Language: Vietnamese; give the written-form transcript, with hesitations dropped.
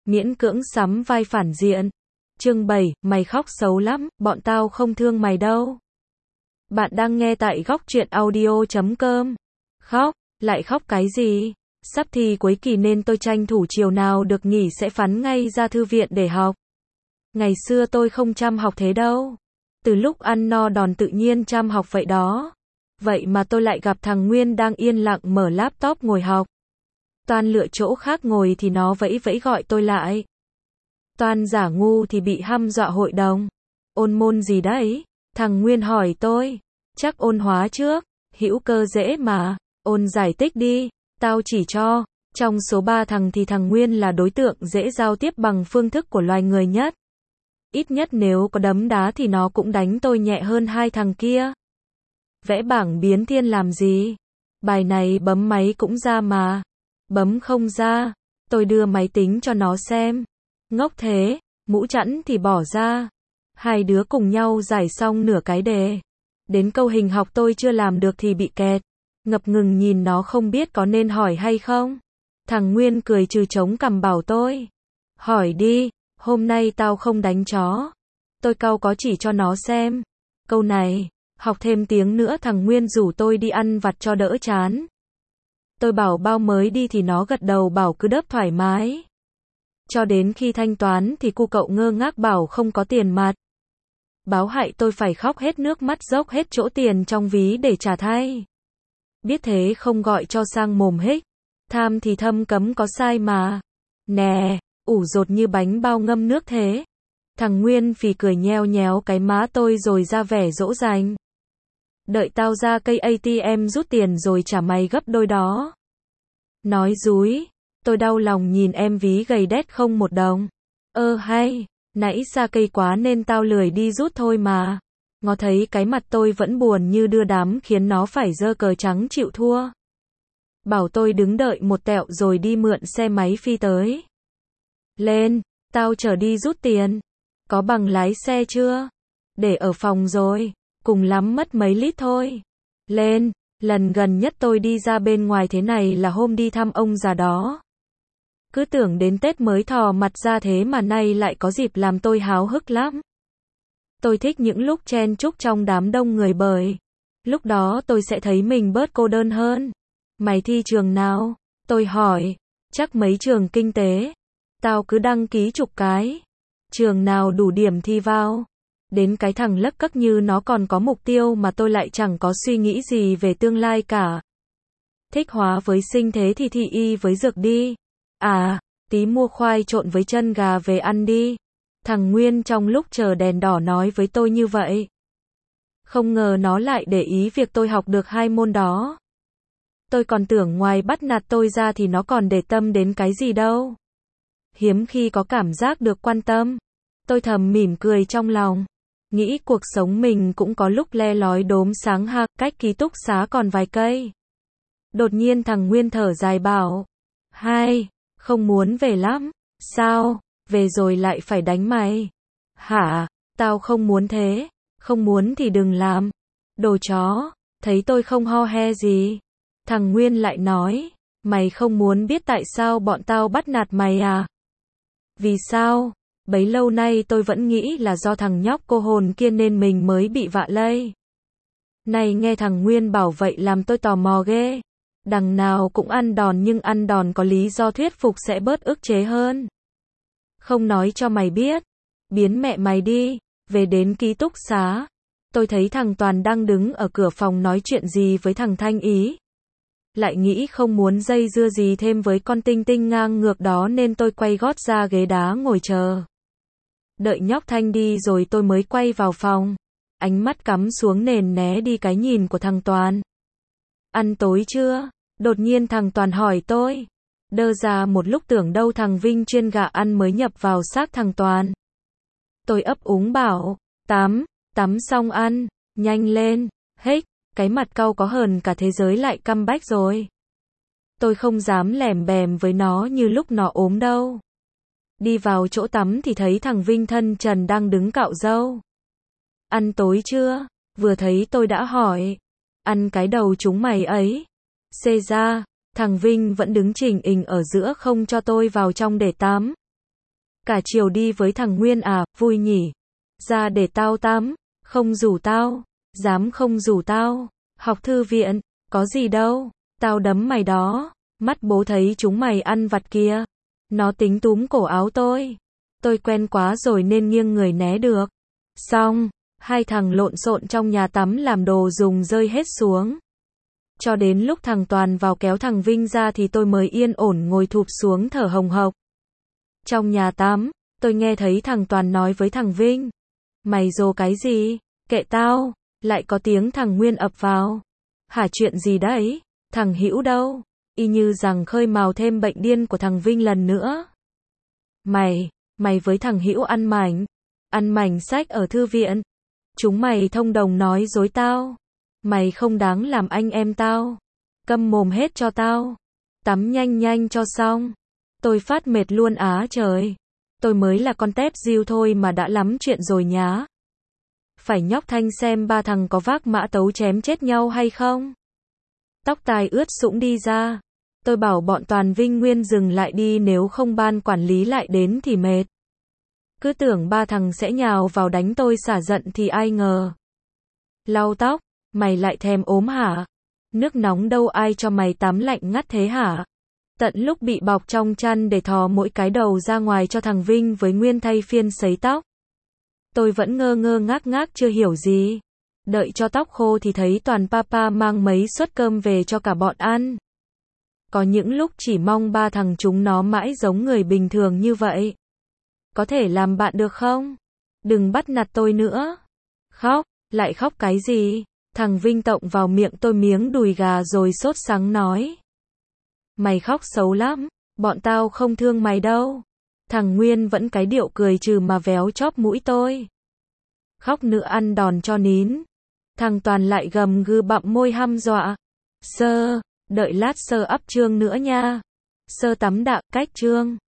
miễn cưỡng sắm vai phản diện. Chương 7, mày khóc xấu lắm, bọn tao không thương mày đâu. Bạn đang nghe tại Góc Truyện Audio.com. Khóc, lại khóc cái gì? Sắp thi cuối kỳ nên tôi tranh thủ chiều nào được nghỉ sẽ phắn ngay ra thư viện để học. Ngày xưa tôi không chăm học thế đâu. Từ lúc ăn no đòn tự nhiên chăm học vậy đó. Vậy mà tôi lại gặp thằng Nguyên đang yên lặng mở laptop ngồi học. Toan lựa chỗ khác ngồi thì nó vẫy vẫy gọi tôi lại. Toan giả ngu thì bị hăm dọa hội đồng. Ôn môn gì đấy? Thằng Nguyên hỏi tôi. Chắc ôn hóa trước, hữu cơ dễ mà. Ôn giải tích đi, tao chỉ cho. Trong số 3 thằng thì thằng Nguyên là đối tượng dễ giao tiếp bằng phương thức của loài người nhất. Ít nhất nếu có đấm đá thì nó cũng đánh tôi nhẹ hơn hai thằng kia. Vẽ bảng biến thiên làm gì? Bài này bấm máy cũng ra mà. Bấm không ra, tôi đưa máy tính cho nó xem. Ngốc thế, mũ chẵn thì bỏ ra. Hai đứa cùng nhau giải xong nửa cái đề. Đến câu hình học tôi chưa làm được thì bị kẹt. Ngập ngừng nhìn nó không biết có nên hỏi hay không. Thằng Nguyên cười trừ trống cằm bảo tôi. Hỏi đi, hôm nay tao không đánh chó. Tôi cau có chỉ cho nó xem. Câu này, học thêm tiếng nữa thằng Nguyên rủ tôi đi ăn vặt cho đỡ chán. Tôi bảo bao mới đi thì nó gật đầu bảo cứ đớp thoải mái. Cho đến khi thanh toán thì cu cậu ngơ ngác bảo không có tiền mặt. Báo hại tôi phải khóc hết nước mắt dốc hết chỗ tiền trong ví để trả thay. Biết thế không gọi cho sang mồm hích. Tham thì thâm cấm có sai mà. Nè, ủ rột như bánh bao ngâm nước thế. Thằng Nguyên phì cười nheo nhéo cái má tôi rồi ra vẻ dỗ dành. Đợi tao ra cây ATM rút tiền rồi trả mày gấp đôi đó. Nói dúi, tôi đau lòng nhìn em ví gầy đét không một đồng. Hay, nãy ra cây quá nên tao lười đi rút thôi mà. Ngó thấy cái mặt tôi vẫn buồn như đưa đám khiến nó phải giơ cờ trắng chịu thua. Bảo tôi đứng đợi một tẹo rồi đi mượn xe máy phi tới. Lên, tao chở đi rút tiền. Có bằng lái xe chưa? Để ở phòng rồi. Cùng lắm mất mấy lít thôi. Lên, lần gần nhất tôi đi ra bên ngoài thế này là hôm đi thăm ông già đó. Cứ tưởng đến Tết mới thò mặt ra thế mà nay lại có dịp làm tôi háo hức lắm. Tôi thích những lúc chen chúc trong đám đông người bởi. Lúc đó tôi sẽ thấy mình bớt cô đơn hơn. Mày thi trường nào? Tôi hỏi. Chắc mấy trường kinh tế. Tao cứ đăng ký chục cái. Trường nào đủ điểm thi vào. Đến cái thằng lấc cấc như nó còn có mục tiêu mà tôi lại chẳng có suy nghĩ gì về tương lai cả. Thích hóa với sinh thế thì thi y với dược đi. Tí mua khoai trộn với chân gà về ăn đi. Thằng Nguyên trong lúc chờ đèn đỏ nói với tôi như vậy. Không ngờ nó lại để ý việc tôi học được hai môn đó. Tôi còn tưởng ngoài bắt nạt tôi ra thì nó còn để tâm đến cái gì đâu. Hiếm khi có cảm giác được quan tâm. Tôi thầm mỉm cười trong lòng. Nghĩ cuộc sống mình cũng có lúc le lói đốm sáng ha, cách ký túc xá còn vài cây. Đột nhiên thằng Nguyên thở dài bảo. Không muốn về lắm. Sao? Về rồi lại phải đánh mày. Hả? Tao không muốn thế. Không muốn thì đừng làm. Đồ chó. Thấy tôi không ho he gì. Thằng Nguyên lại nói. Mày không muốn biết tại sao bọn tao bắt nạt mày à? Vì sao? Bấy lâu nay tôi vẫn nghĩ là do thằng nhóc cô hồn kia nên mình mới bị vạ lây. Này nghe thằng Nguyên bảo vậy làm tôi tò mò ghê. Đằng nào cũng ăn đòn nhưng ăn đòn có lý do thuyết phục sẽ bớt ức chế hơn. Không nói cho mày biết. Biến mẹ mày đi. Về đến ký túc xá. Tôi thấy thằng Toàn đang đứng ở cửa phòng nói chuyện gì với thằng Thanh Ý. Lại nghĩ không muốn dây dưa gì thêm với con tinh tinh ngang ngược đó nên tôi quay gót ra ghế đá ngồi chờ. Đợi nhóc Thanh đi rồi tôi mới quay vào phòng. Ánh mắt cắm xuống nền né đi cái nhìn của thằng Toàn. Ăn tối chưa? Đột nhiên thằng Toàn hỏi tôi. Đơ ra một lúc tưởng đâu thằng Vinh chuyên gạ ăn mới nhập vào xác thằng Toàn. Tôi ấp úng bảo. Tắm xong ăn. Nhanh lên. Hếch, cái mặt cau có hờn cả thế giới lại căm bách rồi. Tôi không dám lèm bèm với nó như lúc nó ốm đâu. Đi vào chỗ tắm thì thấy thằng Vinh thân trần đang đứng cạo râu. Ăn tối chưa? Vừa thấy tôi đã hỏi. Ăn cái đầu chúng mày ấy. Xê ra, thằng Vinh vẫn đứng chỉnh ình ở giữa không cho tôi vào trong để tắm. Cả chiều đi với thằng Nguyên à, vui nhỉ. Ra để tao tắm, không rủ tao, dám không rủ tao. Học thư viện, có gì đâu, tao đấm mày đó. Mắt bố thấy chúng mày ăn vặt kìa. Nó tính túm cổ áo tôi. Tôi quen quá rồi nên nghiêng người né được. Xong, hai thằng lộn xộn trong nhà tắm làm đồ dùng rơi hết xuống. Cho đến lúc thằng Toàn vào kéo thằng Vinh ra thì tôi mới yên ổn ngồi thụp xuống thở hồng hộc. Trong nhà tắm, tôi nghe thấy thằng Toàn nói với thằng Vinh. Mày rồ cái gì? Kệ tao. Lại có tiếng thằng Nguyên ập vào. Hả, chuyện gì đấy? Thằng Hữu đâu? Y như rằng khơi mào thêm bệnh điên của thằng Vinh lần nữa. Mày với thằng Hữu ăn mảnh sách ở thư viện. Chúng mày thông đồng nói dối tao. Mày không đáng làm anh em tao. Câm mồm hết cho tao. Tắm nhanh nhanh cho xong. Tôi phát mệt luôn á trời. Tôi mới là con tép diêu thôi mà đã lắm chuyện rồi nhá. Phải nhóc Thanh xem ba thằng có vác mã tấu chém chết nhau hay không. Tóc tai ướt sũng đi ra. Tôi bảo bọn Toàn Vinh Nguyên dừng lại đi, nếu không ban quản lý lại đến thì mệt. Cứ tưởng ba thằng sẽ nhào vào đánh tôi xả giận thì ai ngờ. Lau tóc, mày lại thèm ốm hả? Nước nóng đâu ai cho mày tắm lạnh ngắt thế hả? Tận lúc bị bọc trong chăn để thò mỗi cái đầu ra ngoài cho thằng Vinh với Nguyên thay phiên sấy tóc. Tôi vẫn ngơ ngơ ngác ngác chưa hiểu gì. Đợi cho tóc khô thì thấy Toàn papa mang mấy suất cơm về cho cả bọn ăn. Có những lúc chỉ mong ba thằng chúng nó mãi giống người bình thường như vậy. Có thể làm bạn được không? Đừng bắt nạt tôi nữa. Khóc, lại khóc cái gì? Thằng Vinh tộng vào miệng tôi miếng đùi gà rồi sốt sắng nói. Mày khóc xấu lắm, bọn tao không thương mày đâu. Thằng Nguyên vẫn cái điệu cười trừ mà véo chóp mũi tôi. Khóc nữa ăn đòn cho nín. Thằng Toàn lại gầm gừ bặm môi hăm dọa. Sơ, đợi lát sơ ắp chương nữa nha. Sơ tắm đạ, cách chương.